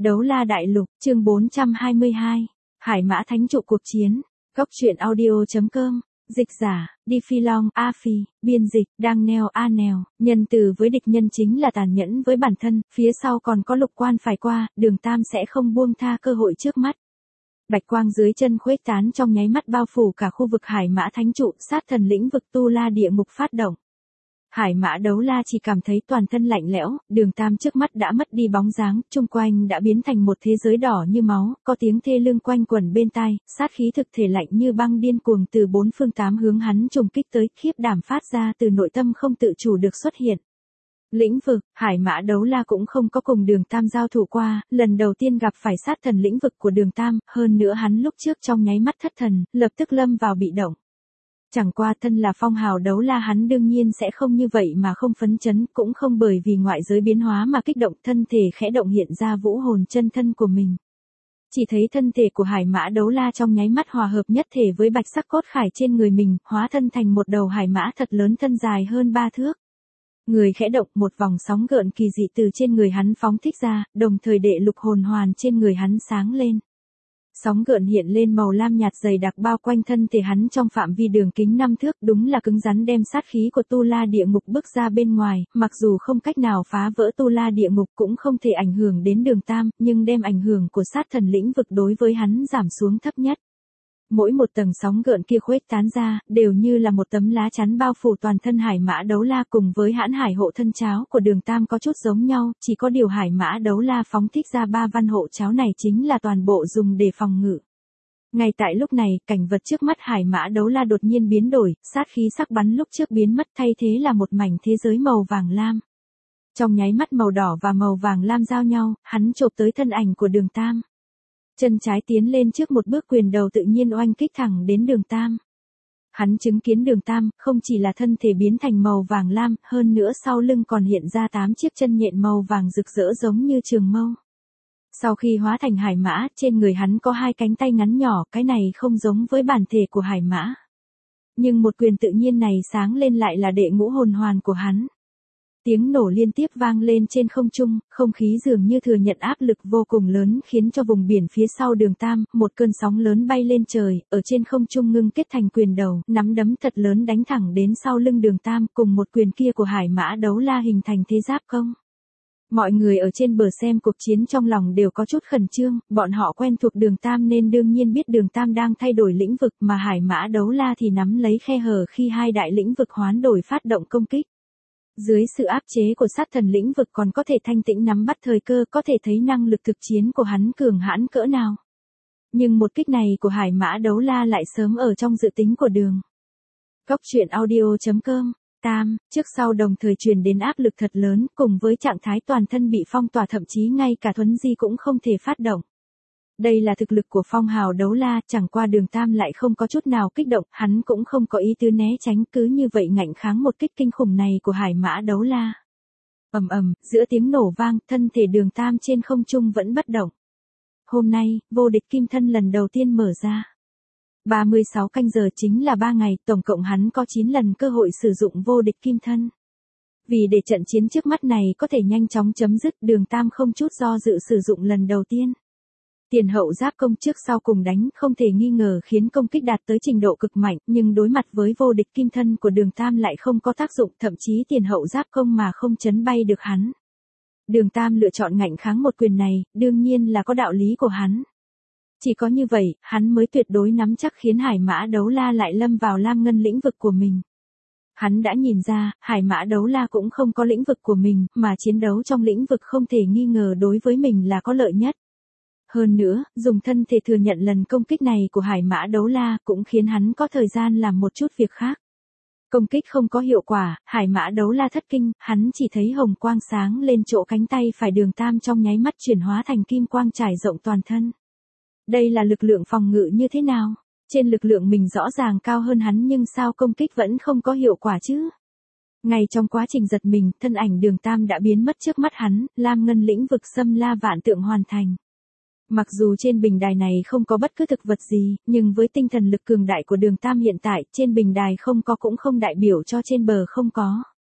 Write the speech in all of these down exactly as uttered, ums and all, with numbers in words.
Đấu La Đại Lục, chương bốn trăm hai mươi hai. Hải Mã Thánh Trụ cuộc chiến. Góc truyện audio.com. Dịch giả, Đi Phi Long, A Phi, biên dịch, Đang Neo A Neo. Nhân từ với địch nhân chính là tàn nhẫn với bản thân, phía sau còn có lục quan phải qua, Đường Tam sẽ không buông tha cơ hội trước mắt. Bạch quang dưới chân khuếch tán trong nháy mắt bao phủ cả khu vực Hải Mã Thánh Trụ, sát thần lĩnh vực Tu La địa ngục phát động. Hải Mã Đấu La chỉ cảm thấy toàn thân lạnh lẽo, Đường Tam trước mắt đã mất đi bóng dáng, chung quanh đã biến thành một thế giới đỏ như máu, có tiếng thê lương quanh quẩn bên tai, sát khí thực thể lạnh như băng điên cuồng từ bốn phương tám hướng hắn trùng kích tới, khiếp đảm phát ra từ nội tâm không tự chủ được xuất hiện. Lĩnh vực, Hải Mã Đấu La cũng không có cùng Đường Tam giao thủ qua, lần đầu tiên gặp phải sát thần lĩnh vực của Đường Tam, hơn nữa hắn lúc trước trong nháy mắt thất thần, lập tức lâm vào bị động. Chẳng qua thân là phong hào đấu la hắn đương nhiên sẽ không như vậy mà không phấn chấn, cũng không bởi vì ngoại giới biến hóa mà kích động, thân thể khẽ động hiện ra vũ hồn chân thân của mình. Chỉ thấy thân thể của Hải Mã Đấu La trong nháy mắt hòa hợp nhất thể với bạch sắc cốt khải trên người mình, hóa thân thành một đầu hải mã thật lớn thân dài hơn ba thước. Người khẽ động, một vòng sóng gợn kỳ dị từ trên người hắn phóng thích ra, đồng thời đệ lục hồn hoàn trên người hắn sáng lên. Sóng gợn hiện lên màu lam nhạt dày đặc bao quanh thân thể hắn trong phạm vi đường kính năm thước, đúng là cứng rắn đem sát khí của Tu La địa ngục bước ra bên ngoài, mặc dù không cách nào phá vỡ Tu La địa ngục cũng không thể ảnh hưởng đến Đường Tam, nhưng đem ảnh hưởng của sát thần lĩnh vực đối với hắn giảm xuống thấp nhất. Mỗi một tầng sóng gợn kia khuếch tán ra, đều như là một tấm lá chắn bao phủ toàn thân Hải Mã Đấu La, cùng với hãn hải hộ thân cháo của Đường Tam có chút giống nhau, chỉ có điều Hải Mã Đấu La phóng thích ra ba văn hộ cháo này chính là toàn bộ dùng để phòng ngự. Ngay tại lúc này, cảnh vật trước mắt Hải Mã Đấu La đột nhiên biến đổi, sát khí sắc bắn lúc trước biến mất, thay thế là một mảnh thế giới màu vàng lam. Trong nháy mắt màu đỏ và màu vàng lam giao nhau, hắn chộp tới thân ảnh của Đường Tam. Chân trái tiến lên trước một bước, quyền đầu tự nhiên oanh kích thẳng đến Đường Tam. Hắn chứng kiến Đường Tam, không chỉ là thân thể biến thành màu vàng lam, hơn nữa sau lưng còn hiện ra tám chiếc chân nhện màu vàng rực rỡ giống như trường mâu. Sau khi hóa thành hải mã, trên người hắn có hai cánh tay ngắn nhỏ, cái này không giống với bản thể của hải mã. Nhưng một quyền tự nhiên này sáng lên lại là đệ ngũ hồn hoàn của hắn. Tiếng nổ liên tiếp vang lên trên không trung, không khí dường như thừa nhận áp lực vô cùng lớn khiến cho vùng biển phía sau Đường Tam, một cơn sóng lớn bay lên trời, ở trên không trung ngưng kết thành quyền đầu, nắm đấm thật lớn đánh thẳng đến sau lưng Đường Tam, cùng một quyền kia của Hải Mã Đấu La hình thành thế giáp công. Mọi người ở trên bờ xem cuộc chiến trong lòng đều có chút khẩn trương, bọn họ quen thuộc Đường Tam nên đương nhiên biết Đường Tam đang thay đổi lĩnh vực, mà Hải Mã Đấu La thì nắm lấy khe hở khi hai đại lĩnh vực hoán đổi phát động công kích. Dưới sự áp chế của sát thần lĩnh vực còn có thể thanh tĩnh nắm bắt thời cơ, có thể thấy năng lực thực chiến của hắn cường hãn cỡ nào. Nhưng một kích này của Hải Mã Đấu La lại sớm ở trong dự tính của Đường. Góc truyện audio.com. Tam, trước sau đồng thời truyền đến áp lực thật lớn, cùng với trạng thái toàn thân bị phong tỏa, thậm chí ngay cả thuấn di cũng không thể phát động. Đây là thực lực của phong hào đấu la, chẳng qua Đường Tam lại không có chút nào kích động, hắn cũng không có ý tứ né tránh, cứ như vậy ngạnh kháng một kích kinh khủng này của Hải Mã Đấu La. Ầm ầm, giữa tiếng nổ vang, thân thể Đường Tam trên không trung vẫn bất động. Hôm nay, vô địch kim thân lần đầu tiên mở ra. ba mươi sáu canh giờ chính là ba ngày, tổng cộng hắn có chín lần cơ hội sử dụng vô địch kim thân. Vì để trận chiến trước mắt này có thể nhanh chóng chấm dứt, Đường Tam không chút do dự sử dụng lần đầu tiên. Tiền hậu giáp công trước sau cùng đánh, không thể nghi ngờ khiến công kích đạt tới trình độ cực mạnh, nhưng đối mặt với vô địch kim thân của Đường Tam lại không có tác dụng, thậm chí tiền hậu giáp công mà không chấn bay được hắn. Đường Tam lựa chọn ngạnh kháng một quyền này, đương nhiên là có đạo lý của hắn. Chỉ có như vậy, hắn mới tuyệt đối nắm chắc khiến Hải Mã Đấu La lại lâm vào lam ngân lĩnh vực của mình. Hắn đã nhìn ra, Hải Mã Đấu La cũng không có lĩnh vực của mình, mà chiến đấu trong lĩnh vực không thể nghi ngờ đối với mình là có lợi nhất. Hơn nữa, dùng thân thể thừa nhận lần công kích này của Hải Mã Đấu La cũng khiến hắn có thời gian làm một chút việc khác. Công kích không có hiệu quả, Hải Mã Đấu La thất kinh, hắn chỉ thấy hồng quang sáng lên chỗ cánh tay phải Đường Tam trong nháy mắt chuyển hóa thành kim quang trải rộng toàn thân. Đây là lực lượng phòng ngự như thế nào? Trên lực lượng mình rõ ràng cao hơn hắn nhưng sao công kích vẫn không có hiệu quả chứ? Ngay trong quá trình giật mình, thân ảnh Đường Tam đã biến mất trước mắt hắn, lam ngân lĩnh vực xâm la vạn tượng hoàn thành. Mặc dù trên bình đài này không có bất cứ thực vật gì, nhưng với tinh thần lực cường đại của Đường Tam hiện tại, trên bình đài không có cũng không đại biểu cho trên bờ không có.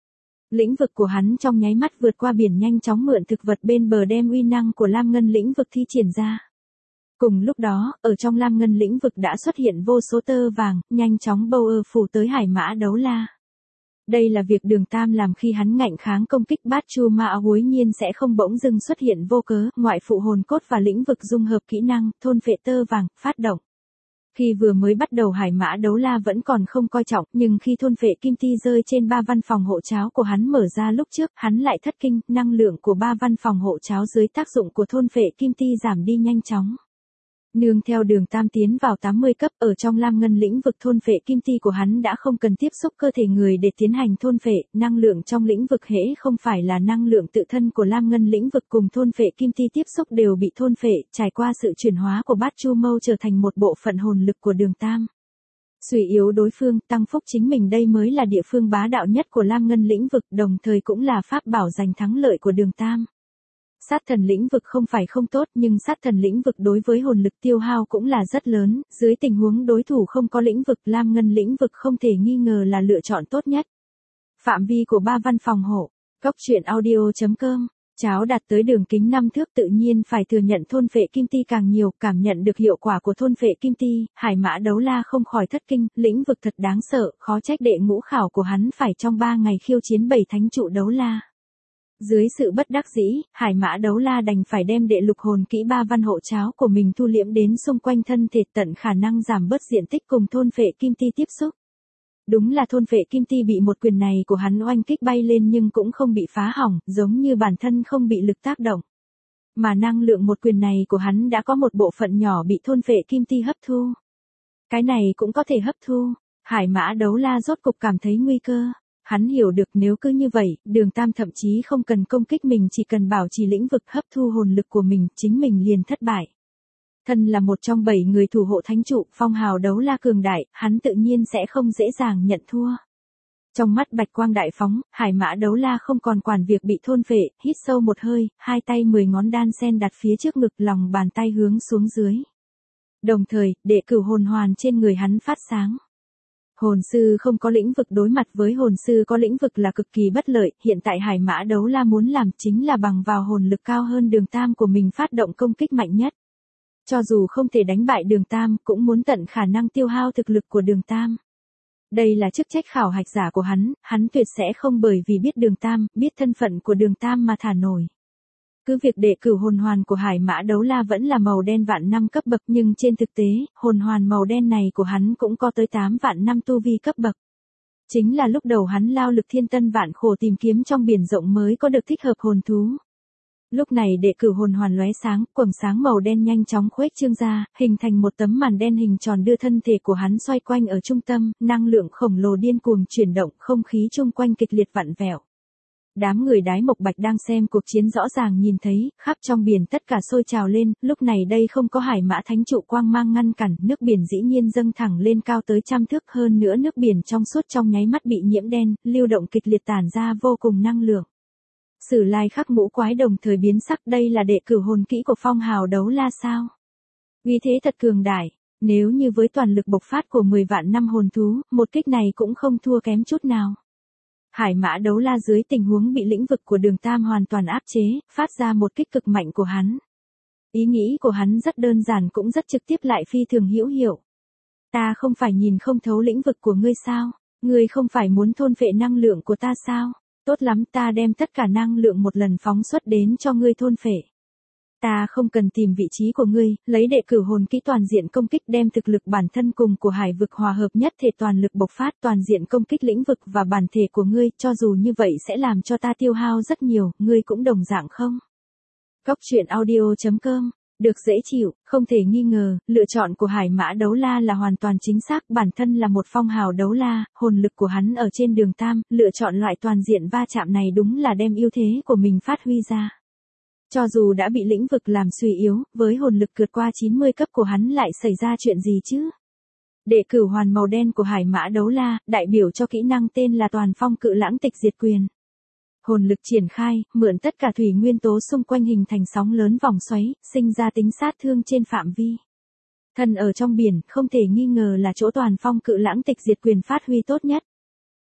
Lĩnh vực của hắn trong nháy mắt vượt qua biển, nhanh chóng mượn thực vật bên bờ đem uy năng của Lam Ngân lĩnh vực thi triển ra. Cùng lúc đó, ở trong Lam Ngân lĩnh vực đã xuất hiện vô số tơ vàng, nhanh chóng bâu ơ phủ tới Hải Mã Đấu La. Đây là việc Đường Tam làm khi hắn ngạnh kháng công kích Bát Chu Ma Hối nhiên sẽ không bỗng dưng xuất hiện vô cớ, ngoại phụ hồn cốt và lĩnh vực dung hợp kỹ năng, thôn phệ tơ vàng, phát động. Khi vừa mới bắt đầu Hải Mã Đấu La vẫn còn không coi trọng, nhưng khi thôn phệ kim ti rơi trên ba văn phòng hộ cháo của hắn mở ra lúc trước, hắn lại thất kinh, năng lượng của ba văn phòng hộ cháo dưới tác dụng của thôn phệ kim ti giảm đi nhanh chóng. Nương theo Đường Tam tiến vào tám mươi cấp, ở trong Lam Ngân lĩnh vực thôn phệ kim ti của hắn đã không cần tiếp xúc cơ thể người để tiến hành thôn phệ, năng lượng trong lĩnh vực hễ không phải là năng lượng tự thân của Lam Ngân lĩnh vực cùng thôn phệ kim ti tiếp xúc đều bị thôn phệ, trải qua sự chuyển hóa của Bát Chu Mâu trở thành một bộ phận hồn lực của Đường Tam. Suy yếu đối phương, tăng phúc chính mình, đây mới là địa phương bá đạo nhất của Lam Ngân lĩnh vực, đồng thời cũng là pháp bảo giành thắng lợi của Đường Tam. Sát thần lĩnh vực không phải không tốt, nhưng sát thần lĩnh vực đối với hồn lực tiêu hao cũng là rất lớn, dưới tình huống đối thủ không có lĩnh vực, Lam Ngân lĩnh vực không thể nghi ngờ là lựa chọn tốt nhất. Phạm vi của ba văn phòng hộ, Cốc truyện audio chấm com, cháo đạt tới đường kính năm thước tự nhiên phải thừa nhận thôn phệ kim ti càng nhiều, cảm nhận được hiệu quả của thôn phệ kim ti, Hải Mã Đấu La không khỏi thất kinh, lĩnh vực thật đáng sợ, khó trách đệ ngũ khảo của hắn phải trong ba ngày khiêu chiến bảy thánh trụ đấu la. Dưới sự bất đắc dĩ, Hải Mã Đấu La đành phải đem đệ lục hồn kỹ ba văn hộ cháo của mình thu liễm đến xung quanh thân thể, tận khả năng giảm bớt diện tích cùng thôn phệ kim ti tiếp xúc. Đúng là thôn phệ kim ti bị một quyền này của hắn oanh kích bay lên nhưng cũng không bị phá hỏng, giống như bản thân không bị lực tác động. Mà năng lượng một quyền này của hắn đã có một bộ phận nhỏ bị thôn phệ kim ti hấp thu. Cái này cũng có thể hấp thu. Hải Mã Đấu La rốt cục cảm thấy nguy cơ. Hắn hiểu được nếu cứ như vậy, Đường Tam thậm chí không cần công kích mình, chỉ cần bảo trì lĩnh vực hấp thu hồn lực của mình, chính mình liền thất bại. Thân là một trong bảy người thủ hộ thánh trụ, phong hào đấu la cường đại, hắn tự nhiên sẽ không dễ dàng nhận thua. Trong mắt bạch quang đại phóng, Hải Mã Đấu La không còn quản việc bị thôn phệ, hít sâu một hơi, hai tay mười ngón đan sen đặt phía trước ngực, lòng bàn tay hướng xuống dưới. Đồng thời, đệ cửu hồn hoàn trên người hắn phát sáng. Hồn sư không có lĩnh vực đối mặt với hồn sư có lĩnh vực là cực kỳ bất lợi, hiện tại Hải Mã Đấu La muốn làm chính là bằng vào hồn lực cao hơn Đường Tam của mình phát động công kích mạnh nhất. Cho dù không thể đánh bại Đường Tam, cũng muốn tận khả năng tiêu hao thực lực của Đường Tam. Đây là chức trách khảo hạch giả của hắn, hắn tuyệt sẽ không bởi vì biết Đường Tam, biết thân phận của Đường Tam mà thả nổi. Cứ việc đệ cửu hồn hoàn của Hải Mã Đấu La vẫn là màu đen vạn năm cấp bậc, nhưng trên thực tế, hồn hoàn màu đen này của hắn cũng có tới tám vạn năm tu vi cấp bậc. Chính là lúc đầu hắn lao lực thiên tân vạn khổ tìm kiếm trong biển rộng mới có được thích hợp hồn thú. Lúc này đệ cửu hồn hoàn lóe sáng, quầng sáng màu đen nhanh chóng khuếch trương ra, hình thành một tấm màn đen hình tròn đưa thân thể của hắn xoay quanh ở trung tâm, năng lượng khổng lồ điên cuồng chuyển động, không khí chung quanh kịch liệt vặn vẹo. Đám người Đái Mộc Bạch đang xem cuộc chiến rõ ràng nhìn thấy, khắp trong biển tất cả sôi trào lên, lúc này đây không có Hải Mã Thánh trụ quang mang ngăn cản, nước biển dĩ nhiên dâng thẳng lên cao tới trăm thước, hơn nữa nước biển trong suốt trong nháy mắt bị nhiễm đen, lưu động kịch liệt tản ra vô cùng năng lượng. Sử Lai Khắc ngũ quái đồng thời biến sắc, đây là đệ cửu hồn kỹ của phong hào đấu la sao? Uy thế thật cường đại, nếu như với toàn lực bộc phát của mười vạn năm hồn thú, một kích này cũng không thua kém chút nào. Hải Mã Đấu La dưới tình huống bị lĩnh vực của Đường Tam hoàn toàn áp chế, phát ra một kích cực mạnh của hắn. Ý nghĩ của hắn rất đơn giản cũng rất trực tiếp lại phi thường hữu hiệu. Ta không phải nhìn không thấu lĩnh vực của ngươi sao? Ngươi không phải muốn thôn phệ năng lượng của ta sao? Tốt lắm, ta đem tất cả năng lượng một lần phóng xuất đến cho ngươi thôn phệ. Ta không cần tìm vị trí của ngươi, lấy đệ cửu hồn kỹ toàn diện công kích đem thực lực bản thân cùng của hải vực hòa hợp nhất thể toàn lực bộc phát toàn diện công kích lĩnh vực và bản thể của ngươi, cho dù như vậy sẽ làm cho ta tiêu hao rất nhiều, ngươi cũng đồng dạng không? Cốc truyện audio chấm com, được dễ chịu, không thể nghi ngờ, lựa chọn của Hải Mã Đấu La là hoàn toàn chính xác, bản thân là một phong hào đấu la, hồn lực của hắn ở trên Đường Tam, lựa chọn loại toàn diện va chạm này đúng là đem ưu thế của mình phát huy ra. Cho dù đã bị lĩnh vực làm suy yếu, với hồn lực vượt qua chín mươi cấp của hắn lại xảy ra chuyện gì chứ? Đệ cửu hoàn màu đen của Hải Mã Đấu La, đại biểu cho kỹ năng tên là Toàn Phong Cự Lãng Tịch Diệt Quyền. Hồn lực triển khai, mượn tất cả thủy nguyên tố xung quanh hình thành sóng lớn vòng xoáy, sinh ra tính sát thương trên phạm vi. Thân ở trong biển, không thể nghi ngờ là chỗ Toàn Phong Cự Lãng Tịch Diệt Quyền phát huy tốt nhất.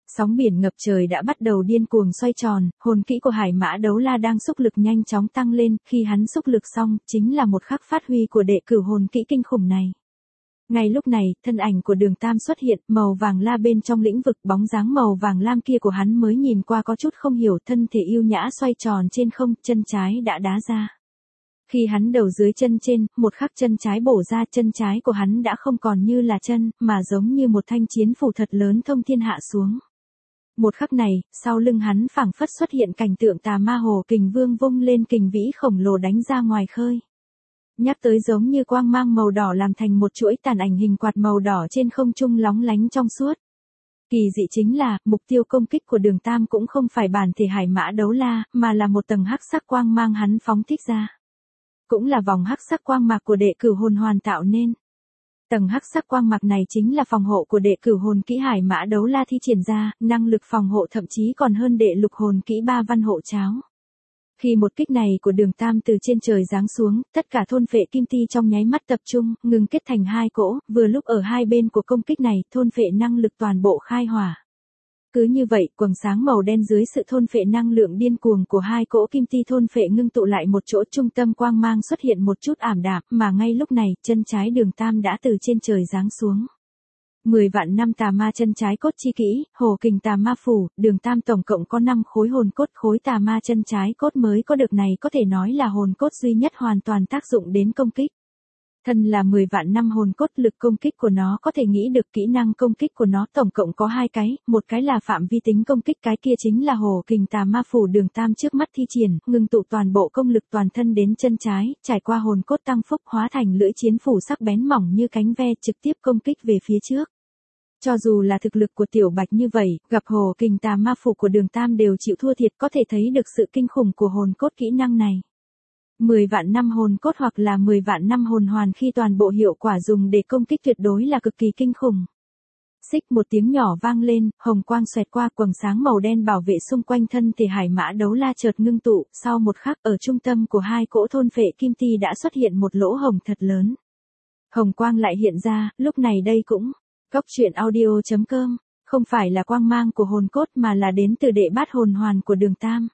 Sóng biển ngập trời đã bắt đầu điên cuồng xoay tròn, hồn kỹ của Hải Mã Đấu La đang xúc lực nhanh chóng tăng lên, khi hắn xúc lực xong, chính là một khắc phát huy của đệ cửu hồn kỹ kinh khủng này. Ngay lúc này, thân ảnh của Đường Tam xuất hiện, màu vàng la bên trong lĩnh vực, bóng dáng màu vàng lam kia của hắn mới nhìn qua có chút không hiểu, thân thể yêu nhã xoay tròn trên không, chân trái đã đá ra. Khi hắn đầu dưới chân trên, một khắc chân trái bổ ra, chân trái của hắn đã không còn như là chân, mà giống như một thanh chiến phủ thật lớn thông thiên hạ xuống. Một khắc này, sau lưng hắn phảng phất xuất hiện cảnh tượng Tà Ma Hồ Kình Vương vung lên kình vĩ khổng lồ đánh ra ngoài khơi. Nhắc tới giống như quang mang màu đỏ làm thành một chuỗi tàn ảnh hình quạt màu đỏ trên không trung lóng lánh trong suốt. Kỳ dị chính là, mục tiêu công kích của Đường Tam cũng không phải bản thể Hải Mã Đấu La, mà là một tầng hắc sắc quang mang hắn phóng thích ra. Cũng là vòng hắc sắc quang mạc của đệ cửu hồn hoàn tạo nên. Tầng hắc sắc quang mạc này chính là phòng hộ của đệ cửu hồn kỹ Hải Mã Đấu La thi triển ra, năng lực phòng hộ thậm chí còn hơn đệ lục hồn kỹ ba văn hộ cháo. Khi một kích này của Đường Tam từ trên trời giáng xuống, tất cả thôn phệ kim ti trong nháy mắt tập trung, ngừng kết thành hai cỗ, vừa lúc ở hai bên của công kích này, thôn phệ năng lực toàn bộ khai hỏa. Cứ như vậy, quầng sáng màu đen dưới sự thôn phệ năng lượng điên cuồng của hai cỗ kim ti thôn phệ ngưng tụ lại một chỗ, trung tâm quang mang xuất hiện một chút ảm đạm, mà ngay lúc này, chân trái Đường Tam đã từ trên trời giáng xuống. Mười vạn năm tà ma chân trái cốt chi kỹ, Hồ Kình Tà Ma Phủ, Đường Tam tổng cộng có năm khối hồn cốt, khối tà ma chân trái cốt mới có được này có thể nói là hồn cốt duy nhất hoàn toàn tác dụng đến công kích. Thân là mười vạn năm hồn cốt, lực công kích của nó có thể nghĩ được, kỹ năng công kích của nó tổng cộng có hai cái, một cái là phạm vi tính công kích, cái kia chính là Hồ Kình Tà Ma Phủ. Đường Tam trước mắt thi triển, ngừng tụ toàn bộ công lực toàn thân đến chân trái, trải qua hồn cốt tăng phúc hóa thành lưỡi chiến phủ sắc bén mỏng như cánh ve, trực tiếp công kích về phía trước. Cho dù là thực lực của Tiểu Bạch như vậy, gặp Hồ Kình Tà Ma Phủ của Đường Tam đều chịu thua thiệt, có thể thấy được sự kinh khủng của hồn cốt kỹ năng này. mười vạn năm hồn cốt hoặc là mười vạn năm hồn hoàn khi toàn bộ hiệu quả dùng để công kích tuyệt đối là cực kỳ kinh khủng. Xích một tiếng nhỏ vang lên, hồng quang xoẹt qua, quầng sáng màu đen bảo vệ xung quanh thân thể Hải Mã Đấu La chợt ngưng tụ, sau một khắc ở trung tâm của hai cỗ thôn phệ kim ti đã xuất hiện một lỗ hồng thật lớn. Hồng quang lại hiện ra, lúc này đây cũng Góc truyện audio chấm com, không phải là quang mang của hồn cốt mà là đến từ đệ bát hồn hoàn của Đường Tam.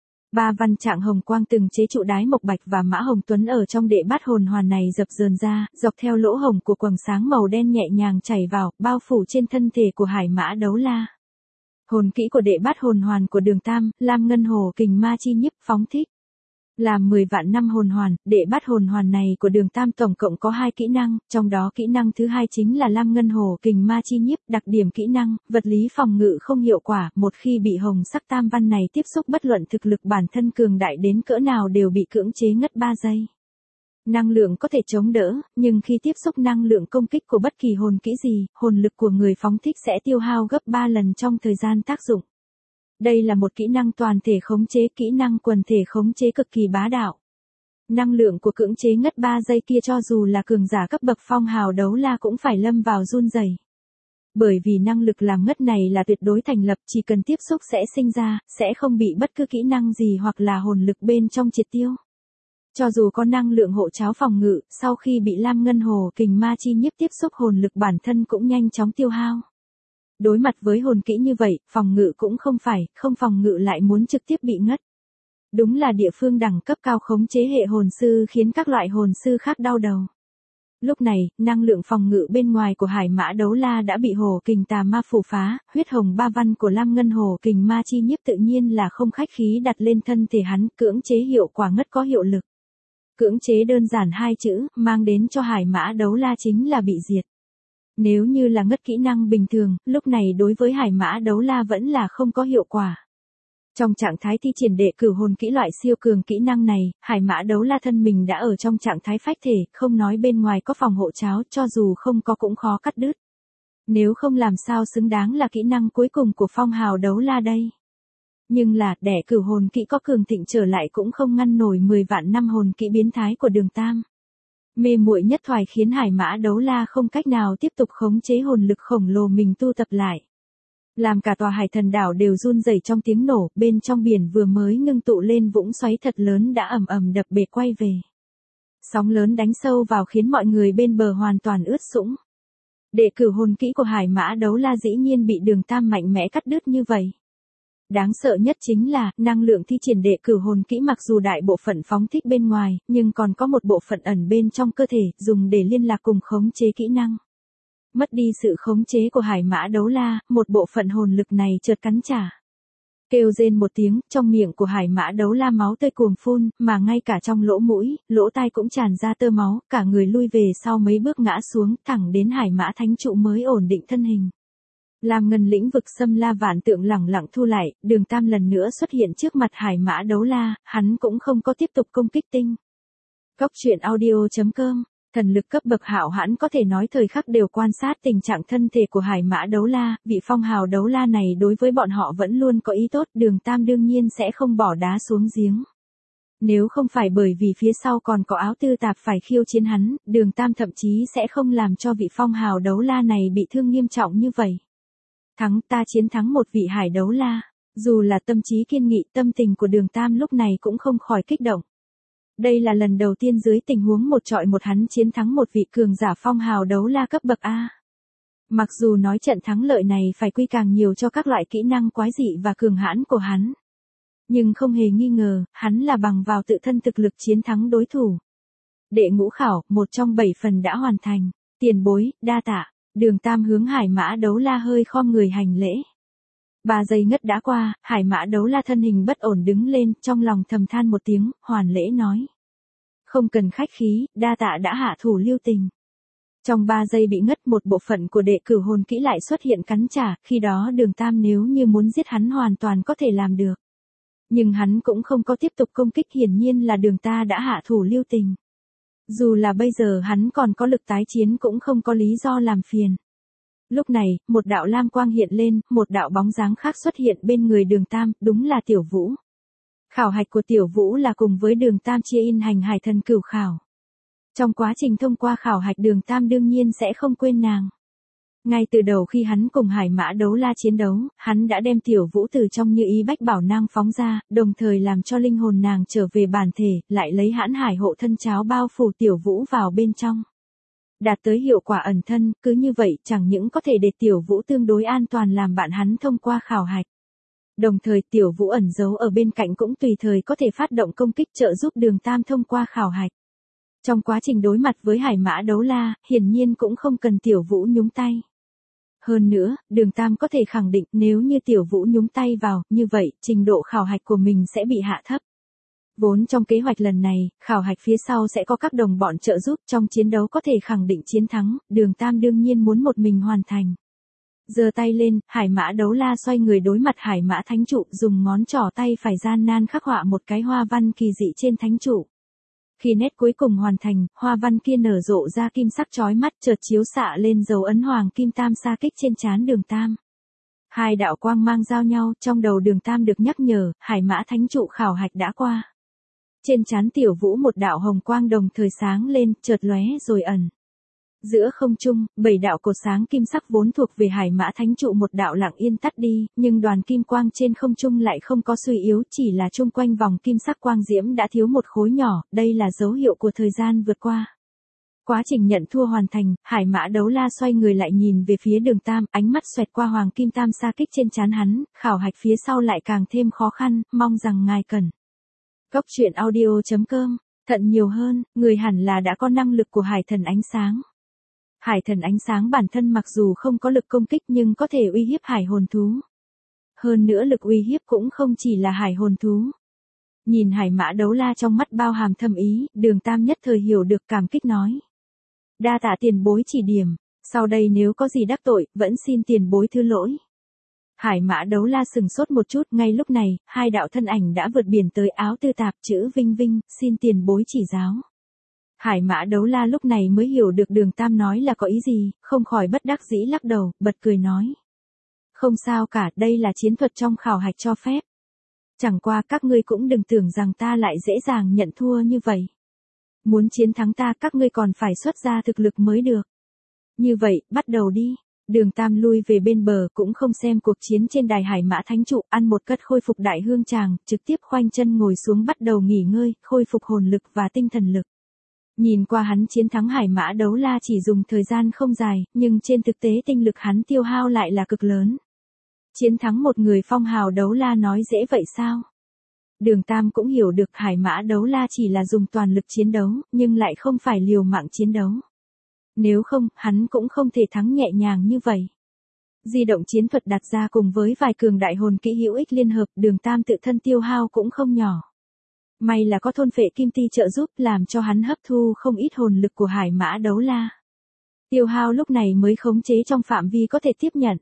Ba văn trạng hồng quang từng chế trụ Đái Mộc Bạch và Mã Hồng Tuấn ở trong đệ bát hồn hoàn này dập dờn ra, dọc theo lỗ hồng của quầng sáng màu đen nhẹ nhàng chảy vào, bao phủ trên thân thể của Hải Mã Đấu La. Hồn kỹ của đệ bát hồn hoàn của Đường Tam, Lam Ngân Hồ Kình Ma Chi Nhiếp phóng thích. Làm mười vạn năm hồn hoàn, đệ bát hồn hoàn này của Đường Tam tổng cộng có hai kỹ năng, trong đó kỹ năng thứ hai chính là Lam Ngân Hồ Kình Ma Chi Nhiếp, đặc điểm kỹ năng, vật lý phòng ngự không hiệu quả, một khi bị hồng sắc tam văn này tiếp xúc bất luận thực lực bản thân cường đại đến cỡ nào đều bị cưỡng chế ngất ba giây. Năng lượng có thể chống đỡ, nhưng khi tiếp xúc năng lượng công kích của bất kỳ hồn kỹ gì, hồn lực của người phóng thích sẽ tiêu hao gấp ba lần trong thời gian tác dụng. Đây là một kỹ năng toàn thể khống chế, kỹ năng quần thể khống chế cực kỳ bá đạo. Năng lượng của cưỡng chế ngất ba giây kia cho dù là cường giả cấp bậc phong hào đấu la cũng phải lâm vào run rẩy. Bởi vì năng lực làm ngất này là tuyệt đối thành lập, chỉ cần tiếp xúc sẽ sinh ra, sẽ không bị bất cứ kỹ năng gì hoặc là hồn lực bên trong triệt tiêu. Cho dù có năng lượng hộ cháo phòng ngự, sau khi bị Lam Ngân Hồ Kình Ma Chi Nhiếp tiếp xúc hồn lực bản thân cũng nhanh chóng tiêu hao. Đối mặt với hồn kỹ như vậy, phòng ngự cũng không phải, không phòng ngự lại muốn trực tiếp bị ngất. Đúng là địa phương đẳng cấp cao khống chế hệ hồn sư khiến các loại hồn sư khác đau đầu. Lúc này, năng lượng phòng ngự bên ngoài của Hải Mã Đấu La đã bị Hồ Kình Tà Ma phủ phá, huyết hồng ba văn của Lam Ngân Hồ Kình Ma Chi Nhiếp tự nhiên là không khách khí đặt lên thân thể hắn, cưỡng chế hiệu quả ngất có hiệu lực. Cưỡng chế đơn giản hai chữ, mang đến cho Hải Mã Đấu La chính là bị diệt. Nếu như là ngất kỹ năng bình thường, lúc này đối với Hải Mã Đấu La vẫn là không có hiệu quả. Trong trạng thái thi triển đệ cửu hồn kỹ loại siêu cường kỹ năng này, Hải Mã Đấu La thân mình đã ở trong trạng thái phách thể, không nói bên ngoài có phòng hộ cháo, cho dù không có cũng khó cắt đứt. Nếu không làm sao xứng đáng là kỹ năng cuối cùng của phong hào Đấu La đây. Nhưng là, đẻ cửu hồn kỹ có cường thịnh trở lại cũng không ngăn nổi mười vạn năm hồn kỹ biến thái của Đường Tam. Mê muội nhất thoại khiến Hải Mã Đấu La không cách nào tiếp tục khống chế hồn lực khổng lồ mình tu tập lại. Làm cả tòa hải thần đảo đều run rẩy trong tiếng nổ, bên trong biển vừa mới ngưng tụ lên vũng xoáy thật lớn đã ầm ầm đập bể quay về. Sóng lớn đánh sâu vào khiến mọi người bên bờ hoàn toàn ướt sũng. Đệ cửu hồn kỹ của Hải Mã Đấu La dĩ nhiên bị Đường Tam mạnh mẽ cắt đứt như vậy. Đáng sợ nhất chính là, năng lượng thi triển đệ cửu hồn kỹ mặc dù đại bộ phận phóng thích bên ngoài, nhưng còn có một bộ phận ẩn bên trong cơ thể, dùng để liên lạc cùng khống chế kỹ năng. Mất đi sự khống chế của Hải Mã Đấu La, một bộ phận hồn lực này chợt cắn trả. Kêu rên một tiếng, trong miệng của Hải Mã Đấu La máu tươi cuồng phun, mà ngay cả trong lỗ mũi, lỗ tai cũng tràn ra tơ máu, cả người lui về sau mấy bước ngã xuống, thẳng đến Hải Mã Thánh Trụ mới ổn định thân hình. Làm ngân lĩnh vực xâm la vạn tượng lẳng lặng thu lại, Đường Tam lần nữa xuất hiện trước mặt Hải Mã Đấu La, hắn cũng không có tiếp tục công kích tinh. Góc truyện audio chấm com, thần lực cấp bậc hạo hãn có thể nói thời khắc đều quan sát tình trạng thân thể của Hải Mã Đấu La, vị phong hào đấu la này đối với bọn họ vẫn luôn có ý tốt, Đường Tam đương nhiên sẽ không bỏ đá xuống giếng. Nếu không phải bởi vì phía sau còn có áo tư tạp phải khiêu chiến hắn, Đường Tam thậm chí sẽ không làm cho vị phong hào đấu la này bị thương nghiêm trọng như vậy. Thắng, ta chiến thắng một vị hải đấu la. Dù là tâm trí kiên nghị, tâm tình của Đường Tam lúc này cũng không khỏi kích động. Đây là lần đầu tiên dưới tình huống một trọi một hắn chiến thắng một vị cường giả phong hào đấu la cấp bậc A. Mặc dù nói trận thắng lợi này phải quy càng nhiều cho các loại kỹ năng quái dị và cường hãn của hắn. Nhưng không hề nghi ngờ, hắn là bằng vào tự thân thực lực chiến thắng đối thủ. Đệ ngũ khảo, một trong bảy phần đã hoàn thành. Tiền bối, đa tạ. Đường Tam hướng Hải Mã Đấu La hơi khom người hành lễ. Ba giây ngất đã qua, Hải Mã Đấu La thân hình bất ổn đứng lên, trong lòng thầm than một tiếng, hoàn lễ nói. Không cần khách khí, đa tạ đã hạ thủ lưu tình. Trong ba giây bị ngất, một bộ phận của đệ cửu hồn kỹ lại xuất hiện cắn trả, khi đó Đường Tam nếu như muốn giết hắn hoàn toàn có thể làm được. Nhưng hắn cũng không có tiếp tục công kích, hiển nhiên là Đường Ta đã hạ thủ lưu tình. Dù là bây giờ hắn còn có lực tái chiến cũng không có lý do làm phiền. Lúc này, một đạo lam quang hiện lên, một đạo bóng dáng khác xuất hiện bên người Đường Tam, đúng là Tiểu Vũ. Khảo hạch của Tiểu Vũ là cùng với Đường Tam chia in hành hải thần cửu khảo. Trong quá trình thông qua khảo hạch Đường Tam đương nhiên sẽ không quên nàng. Ngay từ đầu khi hắn cùng Hải Mã Đấu La chiến đấu, hắn đã đem Tiểu Vũ từ trong như ý bách bảo nang phóng ra, đồng thời làm cho linh hồn nàng trở về bản thể, lại lấy hãn hải hộ thân cháo bao phủ Tiểu Vũ vào bên trong. Đạt tới hiệu quả ẩn thân, cứ như vậy chẳng những có thể để Tiểu Vũ tương đối an toàn làm bạn hắn thông qua khảo hạch. Đồng thời Tiểu Vũ ẩn giấu ở bên cạnh cũng tùy thời có thể phát động công kích trợ giúp Đường Tam thông qua khảo hạch. Trong quá trình đối mặt với Hải Mã Đấu La, hiển nhiên cũng không cần Tiểu Vũ nhúng tay. Hơn nữa, Đường Tam có thể khẳng định nếu như Tiểu Vũ nhúng tay vào, như vậy, trình độ khảo hạch của mình sẽ bị hạ thấp. Vốn trong kế hoạch lần này, khảo hạch phía sau sẽ có các đồng bọn trợ giúp trong chiến đấu có thể khẳng định chiến thắng, Đường Tam đương nhiên muốn một mình hoàn thành. Giơ tay lên, Hải Mã Đấu La xoay người đối mặt Hải Mã Thánh Trụ, dùng ngón trỏ tay phải gian nan khắc họa một cái hoa văn kỳ dị trên thánh trụ. Khi nét cuối cùng hoàn thành, hoa văn kia nở rộ ra kim sắc chói mắt, chợt chiếu xạ lên dấu ấn hoàng kim tam sa kích trên trán Đường Tam. Hai đạo quang mang giao nhau, trong đầu Đường Tam được nhắc nhở, Hải Mã Thánh Trụ khảo hạch đã qua. Trên trán Tiểu Vũ một đạo hồng quang đồng thời sáng lên, chợt lóe rồi ẩn. Giữa không trung, bảy đạo cột sáng kim sắc vốn thuộc về Hải Mã Thánh Trụ một đạo lặng yên tắt đi, nhưng đoàn kim quang trên không trung lại không có suy yếu, chỉ là chung quanh vòng kim sắc quang diễm đã thiếu một khối nhỏ, đây là dấu hiệu của thời gian vượt qua. Quá trình nhận thua hoàn thành, Hải Mã Đấu La xoay người lại nhìn về phía Đường Tam, ánh mắt xoẹt qua hoàng kim tam sa kích trên trán hắn, khảo hạch phía sau lại càng thêm khó khăn, mong rằng ngài cần. Góc truyện audio chấm com, thận nhiều hơn, người hẳn là đã có năng lực của Hải Thần Ánh Sáng. Hải Thần Ánh Sáng bản thân mặc dù không có lực công kích nhưng có thể uy hiếp hải hồn thú. Hơn nữa lực uy hiếp cũng không chỉ là hải hồn thú. Nhìn Hải Mã Đấu La trong mắt bao hàm thâm ý, Đường Tam nhất thời hiểu được, cảm kích nói. Đa tạ tiền bối chỉ điểm, sau đây nếu có gì đắc tội, vẫn xin tiền bối thứ lỗi. Hải Mã Đấu La sừng sốt một chút, ngay lúc này, hai đạo thân ảnh đã vượt biển tới, áo tư tạp chữ vinh vinh, xin tiền bối chỉ giáo. Hải Mã Đấu La lúc này mới hiểu được Đường Tam nói là có ý gì, không khỏi bất đắc dĩ lắc đầu, bật cười nói. Không sao cả, đây là chiến thuật trong khảo hạch cho phép. Chẳng qua các ngươi cũng đừng tưởng rằng ta lại dễ dàng nhận thua như vậy. Muốn chiến thắng ta các ngươi còn phải xuất ra thực lực mới được. Như vậy, bắt đầu đi. Đường Tam lui về bên bờ cũng không xem cuộc chiến trên đài Hải Mã Thánh Trụ, ăn một cất khôi phục đại hương tràng, trực tiếp khoanh chân ngồi xuống bắt đầu nghỉ ngơi, khôi phục hồn lực và tinh thần lực. Nhìn qua hắn chiến thắng Hải Mã Đấu La chỉ dùng thời gian không dài, nhưng trên thực tế tinh lực hắn tiêu hao lại là cực lớn. Chiến thắng một người phong hào đấu la nói dễ vậy sao? Đường Tam cũng hiểu được Hải Mã Đấu La chỉ là dùng toàn lực chiến đấu, nhưng lại không phải liều mạng chiến đấu. Nếu không, hắn cũng không thể thắng nhẹ nhàng như vậy. Di động chiến thuật đặt ra cùng với vài cường đại hồn kỹ hữu ích liên hợp, Đường Tam tự thân tiêu hao cũng không nhỏ. May là có thôn phệ kim ti trợ giúp làm cho hắn hấp thu không ít hồn lực của Hải Mã Đấu La. Tiêu hao lúc này mới khống chế trong phạm vi có thể tiếp nhận.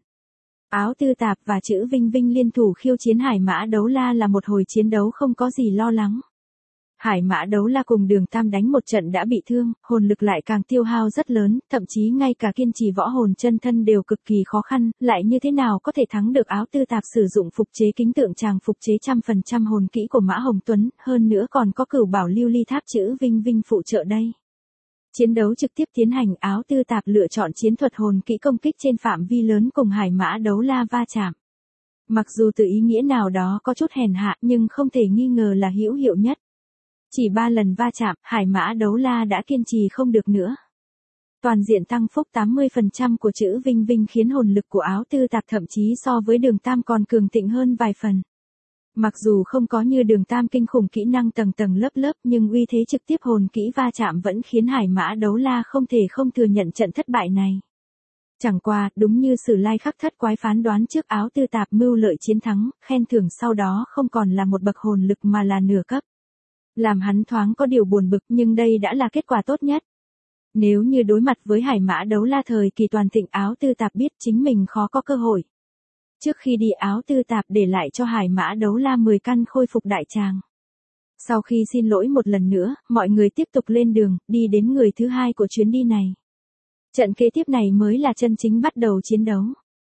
Áo Tư Tạp và Chữ Vinh Vinh liên thủ khiêu chiến Hải Mã Đấu La là một hồi chiến đấu không có gì lo lắng. Hải Mã Đấu La cùng Đường Tam đánh một trận đã bị thương, hồn lực lại càng tiêu hao rất lớn, thậm chí ngay cả kiên trì võ hồn chân thân đều cực kỳ khó khăn, lại như thế nào có thể thắng được Áo Tư Tạp sử dụng phục chế kính tượng tràng phục chế trăm phần trăm hồn kỹ của Mã Hồng Tuấn, hơn nữa còn có Cửu Bảo Lưu Ly Tháp Chữ Vinh Vinh phụ trợ đây. Chiến đấu trực tiếp tiến hành, Áo Tư Tạp lựa chọn chiến thuật hồn kỹ công kích trên phạm vi lớn cùng Hải Mã Đấu La va chạm. Mặc dù từ ý nghĩa nào đó có chút hèn hạ nhưng không thể nghi ngờ là hữu hiệu nhất. Chỉ ba lần va chạm, Hải Mã Đấu La đã kiên trì không được nữa. Toàn diện tăng phúc tám mươi phần trăm của Chữ Vinh Vinh khiến hồn lực của Áo Tư Tạp thậm chí so với Đường Tam còn cường thịnh hơn vài phần. Mặc dù không có như Đường Tam kinh khủng kỹ năng tầng tầng lớp lớp nhưng uy thế trực tiếp hồn kỹ va chạm vẫn khiến Hải Mã Đấu La không thể không thừa nhận trận thất bại này. Chẳng qua, đúng như Sử Lai Khắc Thất Quái phán đoán trước, Áo Tư Tạp mưu lợi chiến thắng, khen thưởng sau đó không còn là một bậc hồn lực mà là nửa cấp. Làm hắn thoáng có điều buồn bực nhưng đây đã là kết quả tốt nhất. Nếu như đối mặt với Hải Mã Đấu La thời kỳ toàn thịnh, Áo Tư Tạp biết chính mình khó có cơ hội. Trước khi đi, Áo Tư Tạp để lại cho Hải Mã Đấu La mười căn khôi phục đại tràng. Sau khi xin lỗi một lần nữa, mọi người tiếp tục lên đường, đi đến người thứ hai của chuyến đi này. Trận kế tiếp này mới là chân chính bắt đầu chiến đấu.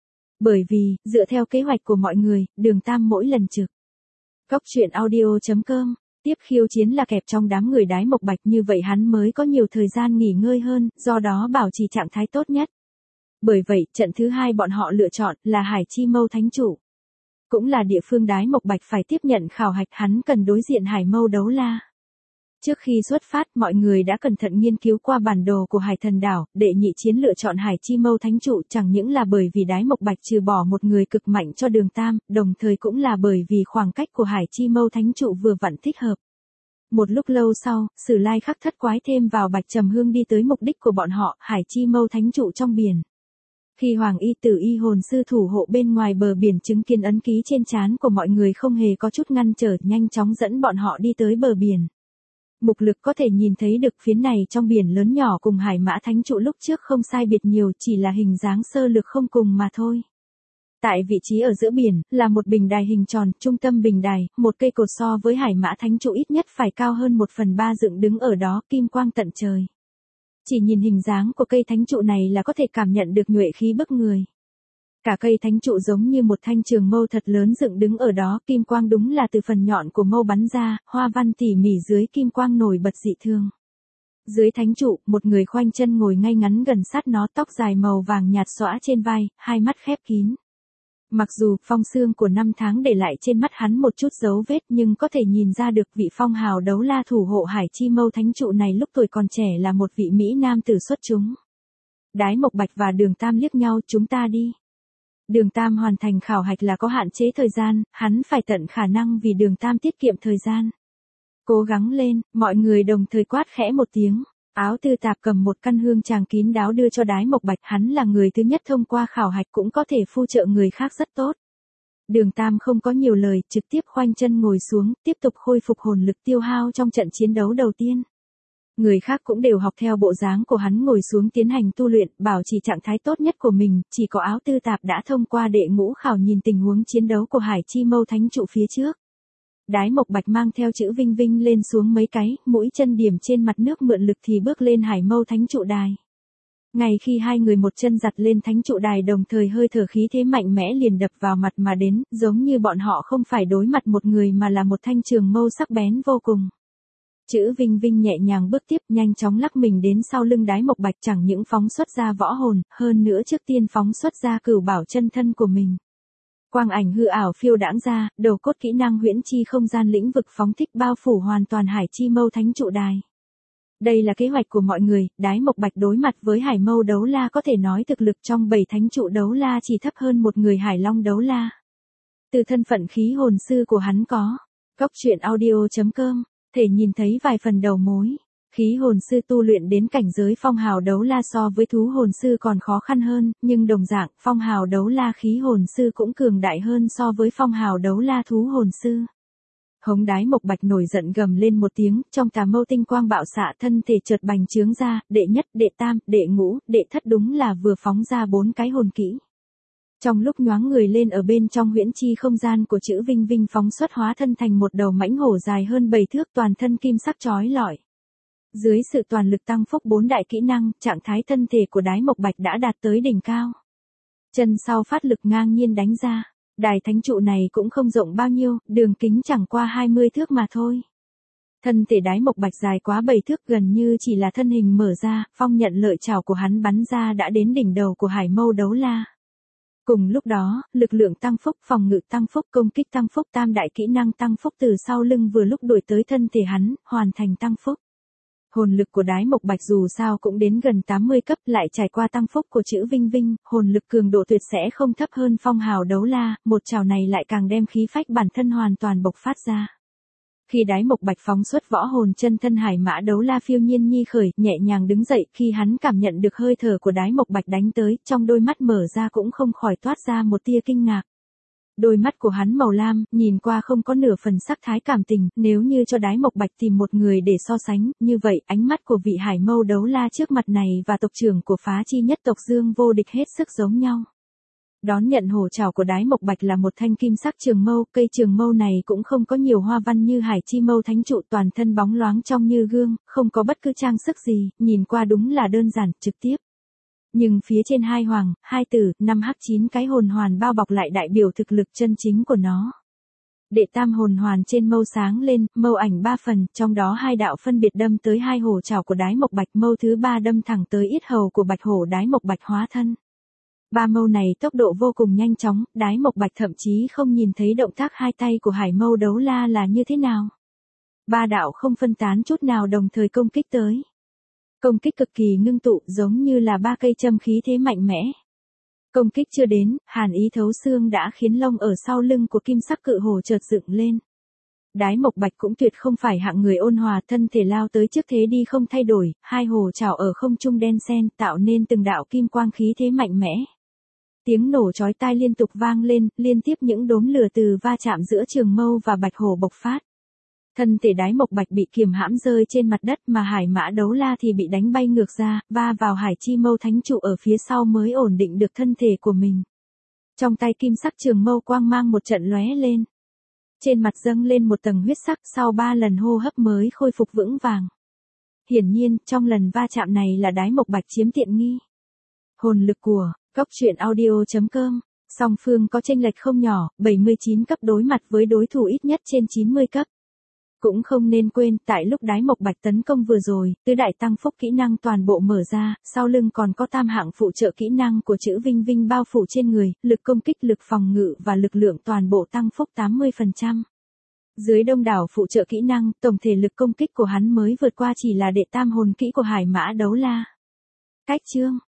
Bởi vì, dựa theo kế hoạch của mọi người, Đường Tam mỗi lần trực. Góc truyện audio chấm com tiếp khiêu chiến là kẹp trong đám người Đái Mộc Bạch, như vậy hắn mới có nhiều thời gian nghỉ ngơi hơn, do đó bảo trì trạng thái tốt nhất. Bởi vậy, trận thứ hai bọn họ lựa chọn là Hải Chi Mâu Thánh Trụ. Cũng là địa phương Đái Mộc Bạch phải tiếp nhận khảo hạch, hắn cần đối diện Hải Mâu Đấu La. Trước khi xuất phát, mọi người đã cẩn thận nghiên cứu qua bản đồ của Hải Thần Đảo, đệ nhị chiến lựa chọn Hải Chi Mâu Thánh Trụ chẳng những là bởi vì Đái Mộc Bạch trừ bỏ một người cực mạnh cho Đường Tam, đồng thời cũng là bởi vì khoảng cách của Hải Chi Mâu Thánh Trụ vừa vặn thích hợp. Một lúc lâu sau, Sử Lai Khắc Thất Quái thêm vào Bạch Trầm Hương đi tới mục đích của bọn họ, Hải Chi Mâu Thánh Trụ trong biển. Khi Hoàng Y Tử Y hồn sư thủ hộ bên ngoài bờ biển chứng kiến ấn ký trên trán của mọi người không hề có chút ngăn trở, nhanh chóng dẫn bọn họ đi tới bờ biển. Mục Lực có thể nhìn thấy được phiến này trong biển lớn nhỏ cùng Hải Mã Thánh Trụ lúc trước không sai biệt nhiều, chỉ là hình dáng sơ lược không cùng mà thôi. Tại vị trí ở giữa biển, là một bình đài hình tròn, trung tâm bình đài, một cây cột so với Hải Mã Thánh Trụ ít nhất phải cao hơn một phần ba dựng đứng ở đó, kim quang tận trời. Chỉ nhìn hình dáng của cây thánh trụ này là có thể cảm nhận được nhuệ khí bức người. Cả cây thánh trụ giống như một thanh trường mâu thật lớn dựng đứng ở đó, kim quang đúng là từ phần nhọn của mâu bắn ra, hoa văn tỉ mỉ dưới kim quang nổi bật dị thường. Dưới thánh trụ, một người khoanh chân ngồi ngay ngắn gần sát nó, tóc dài màu vàng nhạt xõa trên vai, hai mắt khép kín. Mặc dù phong xương của năm tháng để lại trên mắt hắn một chút dấu vết nhưng có thể nhìn ra được vị phong hào đấu la thủ hộ Hải Chi Mâu Thánh Trụ này lúc tuổi còn trẻ là một vị Mỹ nam tử xuất chúng. Đái Mộc Bạch và Đường Tam liếc nhau, chúng ta đi. Đường Tam hoàn thành khảo hạch là có hạn chế thời gian, hắn phải tận khả năng vì Đường Tam tiết kiệm thời gian. Cố gắng lên, mọi người đồng thời quát khẽ một tiếng. Áo Tư Tạp cầm một căn hương tràng kín đáo đưa cho Đái Mộc Bạch, hắn là người thứ nhất thông qua khảo hạch cũng có thể phù trợ người khác rất tốt. Đường Tam không có nhiều lời, trực tiếp khoanh chân ngồi xuống, tiếp tục khôi phục hồn lực tiêu hao trong trận chiến đấu đầu tiên. Người khác cũng đều học theo bộ dáng của hắn ngồi xuống tiến hành tu luyện, bảo trì trạng thái tốt nhất của mình, chỉ có Áo Tư Tạp đã thông qua đệ ngũ khảo nhìn tình huống chiến đấu của Hải Chi Mâu Thánh Trụ phía trước. Đái Mộc Bạch mang theo Chữ Vinh Vinh lên xuống mấy cái, mũi chân điểm trên mặt nước mượn lực thì bước lên Hải Mâu Thánh Trụ đài. Ngay khi hai người một chân giặt lên thánh trụ đài đồng thời hơi thở khí thế mạnh mẽ liền đập vào mặt mà đến, giống như bọn họ không phải đối mặt một người mà là một thanh trường mâu sắc bén vô cùng. Chữ Vinh Vinh nhẹ nhàng bước tiếp, nhanh chóng lắc mình đến sau lưng Đái Mộc Bạch, chẳng những phóng xuất ra võ hồn, hơn nữa trước tiên phóng xuất ra cửu bảo chân thân của mình. Quang ảnh hư ảo phiêu đãng ra, đầu cốt kỹ năng huyễn chi không gian lĩnh vực phóng thích bao phủ hoàn toàn Hải Chi Mâu Thánh Trụ đài. Đây là kế hoạch của mọi người, Đái Mộc Bạch đối mặt với Hải Mâu Đấu La có thể nói thực lực trong bảy thánh trụ đấu la chỉ thấp hơn một người Hải Long Đấu La. Từ thân phận khí hồn sư của hắn có. Góc truyện audio.com, thể nhìn thấy vài phần đầu mối. Khí hồn sư tu luyện đến cảnh giới phong hào đấu la so với thú hồn sư còn khó khăn hơn, nhưng đồng dạng, phong hào đấu la khí hồn sư cũng cường đại hơn so với phong hào đấu la thú hồn sư. Hống Đái Mộc Bạch nổi giận gầm lên một tiếng, trong tà mâu tinh quang bạo xạ thân thể chợt bành trướng ra, đệ nhất, đệ tam, đệ ngũ, đệ thất đúng là vừa phóng ra bốn cái hồn kỹ. Trong lúc nhoáng người lên ở bên trong huyễn chi không gian của chữ Vinh Vinh phóng xuất hóa thân thành một đầu mãnh hổ dài hơn bảy thước toàn thân kim sắc chói lọi. Dưới sự toàn lực tăng phúc bốn đại kỹ năng, trạng thái thân thể của Đái Mộc Bạch đã đạt tới đỉnh cao. Chân sau phát lực ngang nhiên đánh ra. Đài thánh trụ này cũng không rộng bao nhiêu, đường kính chẳng qua hai mươi thước mà thôi. Thân thể Đái Mộc Bạch dài quá bảy thước gần như chỉ là thân hình mở ra, phong nhận lợi chảo của hắn bắn ra đã đến đỉnh đầu của Hải Mâu Đấu La. Cùng lúc đó, lực lượng tăng phúc, phòng ngự tăng phúc, công kích tăng phúc, tam đại kỹ năng tăng phúc từ sau lưng vừa lúc đuổi tới thân thể hắn, hoàn thành tăng phúc. Hồn lực của Đái Mộc Bạch dù sao cũng đến gần tám mươi cấp, lại trải qua tăng phúc của chữ Vinh Vinh, hồn lực cường độ tuyệt sẽ không thấp hơn phong hào đấu la, một trảo này lại càng đem khí phách bản thân hoàn toàn bộc phát ra. Khi Đái Mộc Bạch phóng xuất võ hồn chân thân Hải Mã Đấu La phiêu nhiên nhi khởi, nhẹ nhàng đứng dậy, khi hắn cảm nhận được hơi thở của Đái Mộc Bạch đánh tới, trong đôi mắt mở ra cũng không khỏi toát ra một tia kinh ngạc. Đôi mắt của hắn màu lam, nhìn qua không có nửa phần sắc thái cảm tình, nếu như cho Đái Mộc Bạch tìm một người để so sánh, như vậy ánh mắt của vị Hải Mâu Đấu La trước mặt này và tộc trưởng của phá chi nhất tộc Dương Vô Địch hết sức giống nhau. Đón nhận hổ trảo của Đái Mộc Bạch là một thanh kim sắc trường mâu, cây trường mâu này cũng không có nhiều hoa văn như Hải Chi Mâu Thánh Trụ, toàn thân bóng loáng trong như gương, không có bất cứ trang sức gì, nhìn qua đúng là đơn giản, trực tiếp. Nhưng phía trên hai hoàng, hai tử, năm hắc chín cái hồn hoàn bao bọc lại đại biểu thực lực chân chính của nó. Đệ tam hồn hoàn trên mâu sáng lên, mâu ảnh ba phần, trong đó hai đạo phân biệt đâm tới hai hổ trảo của Đái Mộc Bạch, mâu thứ ba đâm thẳng tới yết hầu của Bạch Hổ Đái Mộc Bạch hóa thân. Ba mâu này tốc độ vô cùng nhanh chóng, Đái Mộc Bạch thậm chí không nhìn thấy động tác hai tay của Hải Mâu Đấu La là như thế nào. Ba đạo không phân tán chút nào đồng thời công kích tới. Công kích cực kỳ ngưng tụ, giống như là ba cây châm khí thế mạnh mẽ. Công kích chưa đến, hàn ý thấu xương đã khiến lông ở sau lưng của kim sắc cự hổ chợt dựng lên. Đái Mộc Bạch cũng tuyệt không phải hạng người ôn hòa, thân thể lao tới trước thế đi không thay đổi, hai hổ trảo ở không trung đen sen tạo nên từng đạo kim quang khí thế mạnh mẽ. Tiếng nổ chói tai liên tục vang lên, liên tiếp những đốm lửa từ va chạm giữa trường mâu và Bạch Hổ bộc phát. Thân thể Đái Mộc Bạch bị kiềm hãm rơi trên mặt đất, mà Hải Mã Đấu La thì bị đánh bay ngược ra, va vào Hải Chi Mâu Thánh Trụ ở phía sau mới ổn định được thân thể của mình. Trong tay kim sắc trường mâu quang mang một trận lóe lên. Trên mặt dâng lên một tầng huyết sắc, sau ba lần hô hấp mới khôi phục vững vàng. Hiển nhiên, trong lần va chạm này là Đái Mộc Bạch chiếm tiện nghi. Hồn lực của Góc truyện audio.com, song phương có chênh lệch không nhỏ, bảy mươi chín cấp đối mặt với đối thủ ít nhất trên chín mươi cấp. Cũng không nên quên, tại lúc Đái Mộc Bạch tấn công vừa rồi, tứ đại tăng phúc kỹ năng toàn bộ mở ra, sau lưng còn có tam hạng phụ trợ kỹ năng của chữ Vinh Vinh bao phủ trên người, lực công kích, lực phòng ngự và lực lượng toàn bộ tăng phúc tám mươi phần trăm. Dưới đông đảo phụ trợ kỹ năng, tổng thể lực công kích của hắn mới vượt qua chỉ là đệ tam hồn kỹ của Hải Mã Đấu La. Cách chương